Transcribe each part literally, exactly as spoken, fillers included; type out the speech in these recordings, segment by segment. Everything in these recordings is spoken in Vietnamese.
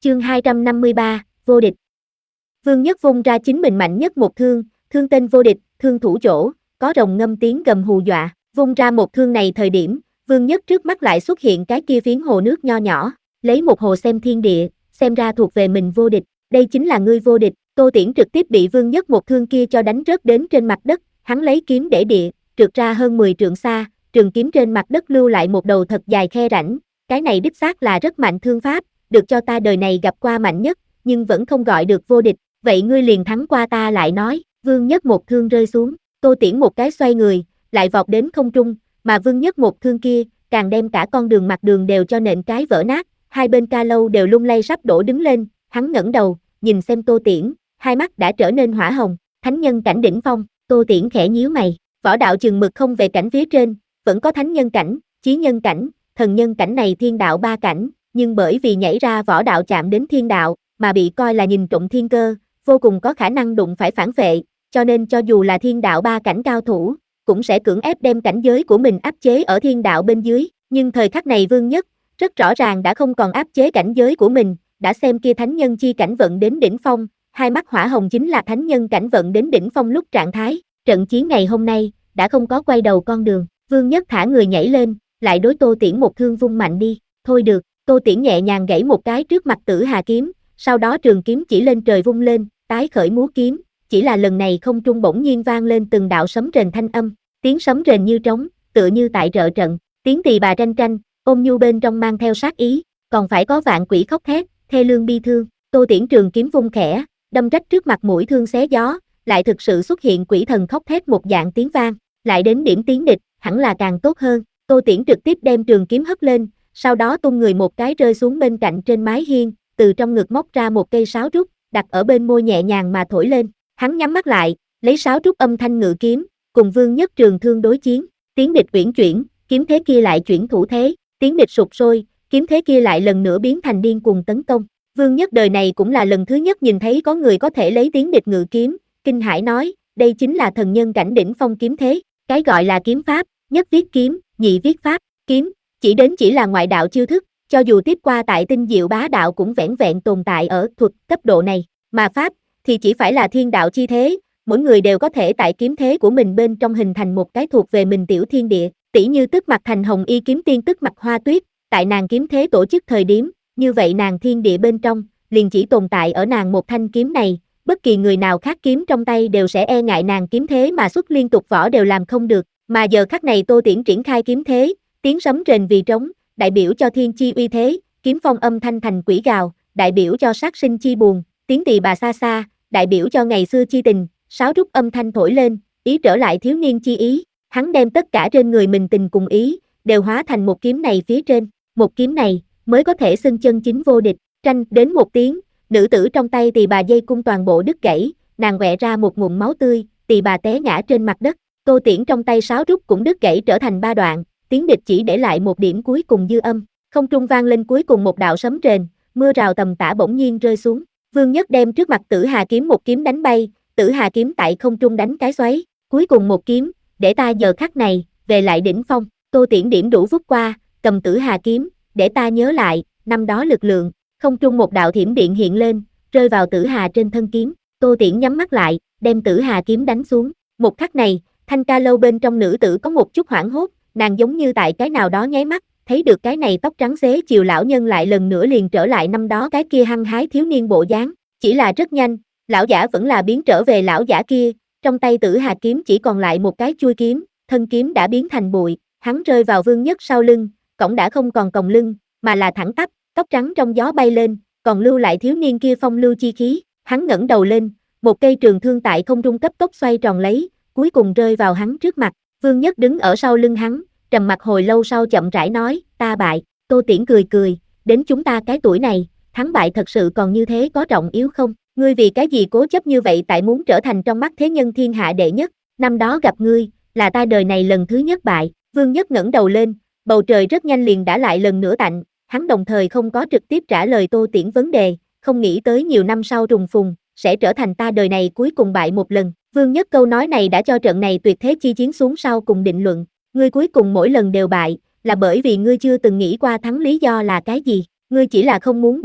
Chương hai trăm năm mươi ba, vô địch. Vương Nhất vung ra chính mình mạnh nhất một thương, thương tên vô địch, thương thủ chỗ, có rồng ngâm tiếng gầm hù dọa, vung ra một thương này thời điểm, Vương Nhất trước mắt lại xuất hiện cái kia phiến hồ nước nho nhỏ, lấy một hồ xem thiên địa, xem ra thuộc về mình vô địch, đây chính là ngươi vô địch. Tô Tiễn trực tiếp bị Vương Nhất một thương kia cho đánh rớt đến trên mặt đất, hắn lấy kiếm để địa, trượt ra hơn mười trượng xa, trường kiếm trên mặt đất lưu lại một đầu thật dài khe rãnh, cái này đích xác là rất mạnh thương pháp, được cho ta đời này gặp qua mạnh nhất, nhưng vẫn không gọi được vô địch, vậy ngươi liền thắng qua ta lại nói. Vương Nhất một thương rơi xuống, Tô Tiễn một cái xoay người, lại vọt đến không trung, mà Vương Nhất một thương kia, càng đem cả con đường mặt đường đều cho nện cái vỡ nát, hai bên ca lâu đều lung lay sắp đổ đứng lên, hắn ngẩng đầu, nhìn xem Tô Tiễn, hai mắt đã trở nên hỏa hồng, thánh nhân cảnh đỉnh phong. Tô Tiễn khẽ nhíu mày, võ đạo chừng mực không về cảnh phía trên, vẫn có thánh nhân cảnh, chí nhân cảnh, thần nhân cảnh này thiên đạo ba cảnh, nhưng bởi vì nhảy ra võ đạo chạm đến thiên đạo, mà bị coi là nhìn trộm thiên cơ, vô cùng có khả năng đụng phải phản phệ, cho nên cho dù là thiên đạo ba cảnh cao thủ, cũng sẽ cưỡng ép đem cảnh giới của mình áp chế ở thiên đạo bên dưới, nhưng thời khắc này Vương Nhất, rất rõ ràng đã không còn áp chế cảnh giới của mình, đã xem kia thánh nhân chi cảnh vận đến đỉnh phong, hai mắt hỏa hồng chính là thánh nhân cảnh vận đến đỉnh phong lúc trạng thái, trận chiến ngày hôm nay, đã không có quay đầu con đường, Vương Nhất thả người nhảy lên, lại đối Tô Tiễn một thương vung mạnh đi, thôi được, Tô Tiễn nhẹ nhàng gãy một cái trước mặt Tử Hà kiếm, sau đó trường kiếm chỉ lên trời vung lên, tái khởi múa kiếm, chỉ là lần này không trung bỗng nhiên vang lên từng đạo sấm rền thanh âm, tiếng sấm rền như trống, tựa như tại trợ trận, tiếng tỳ bà tranh tranh, ôm nhu bên trong mang theo sát ý, còn phải có vạn quỷ khóc thét, thê lương bi thương. Tô Tiễn trường kiếm vung khẽ, đâm rách trước mặt mũi thương xé gió, lại thực sự xuất hiện quỷ thần khóc thét một dạng tiếng vang, lại đến điểm tiếng địch, hẳn là càng tốt hơn. Tô Tiễn trực tiếp đem trường kiếm hất lên, sau đó tung người một cái rơi xuống bên cạnh trên mái hiên, từ trong ngực móc ra một cây sáo trúc, đặt ở bên môi nhẹ nhàng mà thổi lên, hắn nhắm mắt lại, lấy sáo trúc âm thanh ngự kiếm, cùng Vương Nhất trường thương đối chiến, tiếng địch uyển chuyển, kiếm thế kia lại chuyển thủ thế, tiếng địch sụp sôi, kiếm thế kia lại lần nữa biến thành điên cuồng tấn công. Vương Nhất đời này cũng là lần thứ nhất nhìn thấy có người có thể lấy tiếng địch ngự kiếm, kinh hãi nói, đây chính là thần nhân cảnh đỉnh phong kiếm thế, cái gọi là kiếm pháp, nhất viết kiếm, nhị viết pháp, kiếm, chỉ đến chỉ là ngoại đạo chiêu thức, cho dù tiếp qua tại tinh diệu bá đạo cũng vẻn vẹn tồn tại ở thuật cấp độ này, mà pháp, thì chỉ phải là thiên đạo chi thế, mỗi người đều có thể tại kiếm thế của mình bên trong hình thành một cái thuộc về mình tiểu thiên địa, tỷ như Tức Mặc Thành Hồng Y kiếm tiên Tức Mặc Hoa Tuyết, tại nàng kiếm thế tổ chức thời điểm, như vậy nàng thiên địa bên trong, liền chỉ tồn tại ở nàng một thanh kiếm này, bất kỳ người nào khác kiếm trong tay đều sẽ e ngại nàng kiếm thế mà xuất liên tục võ đều làm không được, mà giờ khắc này Tô Tiễn triển khai kiếm thế, tiếng sấm rền vì trống, đại biểu cho thiên chi uy thế, kiếm phong âm thanh thành quỷ gào, đại biểu cho sát sinh chi buồn, tiếng tỳ bà xa xa, đại biểu cho ngày xưa chi tình, sáo trúc âm thanh thổi lên, ý trở lại thiếu niên chi ý, hắn đem tất cả trên người mình tình cùng ý, đều hóa thành một kiếm này phía trên, một kiếm này, mới có thể xưng chân chính vô địch, tranh đến một tiếng, nữ tử trong tay tỳ bà dây cung toàn bộ đứt gãy, nàng quẹ ra một ngụm máu tươi, tỳ bà té ngã trên mặt đất, Tô Tiễn trong tay sáo trúc cũng đứt gãy trở thành ba đoạn, tiếng địch chỉ để lại một điểm cuối cùng dư âm, không trung vang lên cuối cùng một đạo sấm rền, mưa rào tầm tã bỗng nhiên rơi xuống, Vương Nhất đem trước mặt Tử Hà kiếm một kiếm đánh bay, Tử Hà kiếm tại không trung đánh cái xoáy, cuối cùng một kiếm, để ta giờ khắc này, về lại đỉnh phong, Tô Tiễn điểm đủ vút qua, cầm Tử Hà kiếm, để ta nhớ lại, năm đó lực lượng, không trung một đạo thiểm điện hiện lên, rơi vào Tử Hà trên thân kiếm, Tô Tiễn nhắm mắt lại, đem Tử Hà kiếm đánh xuống, một khắc này, thanh ca lâu bên trong nữ tử có một chút hoảng hốt, nàng giống như tại cái nào đó nháy mắt, thấy được cái này tóc trắng xế chiều lão nhân lại lần nữa liền trở lại năm đó cái kia hăng hái thiếu niên bộ dáng, chỉ là rất nhanh, lão giả vẫn là biến trở về lão giả kia, trong tay Tử Hà kiếm chỉ còn lại một cái chuôi kiếm, thân kiếm đã biến thành bụi, hắn rơi vào Vương Nhất sau lưng, cổng đã không còn còng lưng, mà là thẳng tắp, tóc trắng trong gió bay lên, còn lưu lại thiếu niên kia phong lưu chi khí, hắn ngẩng đầu lên, một cây trường thương tại không trung cấp tốc xoay tròn lấy, cuối cùng rơi vào hắn trước mặt, Vương Nhất đứng ở sau lưng hắn, trầm mặc hồi lâu sau chậm rãi nói, ta bại. Tô Tiễn cười cười, đến chúng ta cái tuổi này, thắng bại thật sự còn như thế có trọng yếu không? Ngươi vì cái gì cố chấp như vậy tại muốn trở thành trong mắt thế nhân thiên hạ đệ nhất, năm đó gặp ngươi, là ta đời này lần thứ nhất bại. Vương Nhất ngẩng đầu lên, bầu trời rất nhanh liền đã lại lần nữa tạnh, hắn đồng thời không có trực tiếp trả lời Tô Tiễn vấn đề, không nghĩ tới nhiều năm sau trùng phùng, sẽ trở thành ta đời này cuối cùng bại một lần. Vương Nhất câu nói này đã cho trận này tuyệt thế chi chiến xuống sau cùng định luận, ngươi cuối cùng mỗi lần đều bại, là bởi vì ngươi chưa từng nghĩ qua thắng lý do là cái gì, ngươi chỉ là không muốn bại,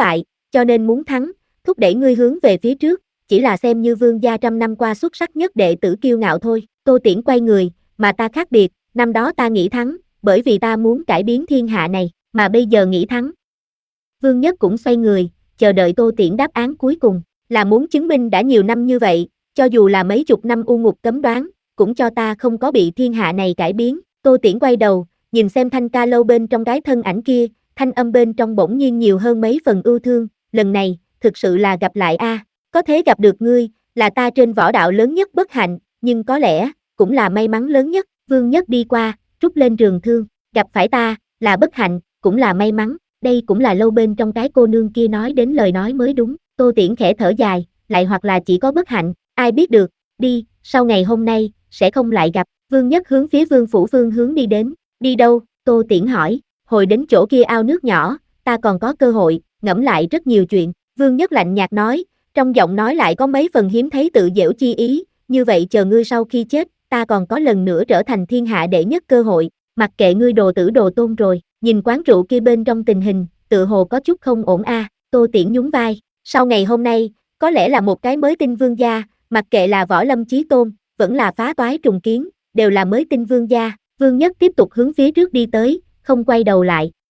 cho nên muốn thắng, thúc đẩy ngươi hướng về phía trước, chỉ là xem như vương gia trăm năm qua xuất sắc nhất đệ tử kiêu ngạo thôi. Tô Tiễn quay người, mà ta khác biệt, năm đó ta nghĩ thắng, bởi vì ta muốn cải biến thiên hạ này, mà bây giờ nghĩ thắng. Vương Nhất cũng xoay người, chờ đợi Tô Tiễn đáp án cuối cùng, là muốn chứng minh đã nhiều năm như vậy, cho dù là mấy chục năm u ngục cấm đoán, cũng cho ta không có bị thiên hạ này cải biến. Tô Tiễn quay đầu, nhìn xem Thanh Ca Lâu bên trong cái thân ảnh kia, thanh âm bên trong bỗng nhiên nhiều hơn mấy phần ưu thương, lần này, thực sự là gặp lại a, à. Có thể gặp được ngươi, là ta trên võ đạo lớn nhất bất hạnh, nhưng có lẽ, cũng là may mắn lớn nhất. Vương Nhất đi qua, trút lên trường thương, gặp phải ta, là bất hạnh, cũng là may mắn, đây cũng là lâu bên trong cái cô nương kia nói đến lời nói mới đúng. Tô Tiễn khẽ thở dài, lại hoặc là chỉ có bất hạnh, ai biết được, đi, sau ngày hôm nay, sẽ không lại gặp. Vương Nhất hướng phía Vương phủ phương hướng đi đến, đi đâu, Tô Tiễn hỏi, hồi đến chỗ kia ao nước nhỏ, ta còn có cơ hội, ngẫm lại rất nhiều chuyện. Vương Nhất lạnh nhạt nói, trong giọng nói lại có mấy phần hiếm thấy tự giễu chi ý, như vậy chờ ngươi sau khi chết, ta còn có lần nữa trở thành thiên hạ đệ nhất cơ hội, mặc kệ ngươi đồ tử đồ tôn rồi. Nhìn quán rượu kia bên trong tình hình, tự hồ có chút không ổn a. À. Tô Tiễn nhún vai, sau ngày hôm nay, có lẽ là một cái mới tinh vương gia, mặc kệ là Võ Lâm Chí Tôn, vẫn là phá toái trùng kiến, đều là mới tinh vương gia. Vương Nhất tiếp tục hướng phía trước đi tới, không quay đầu lại.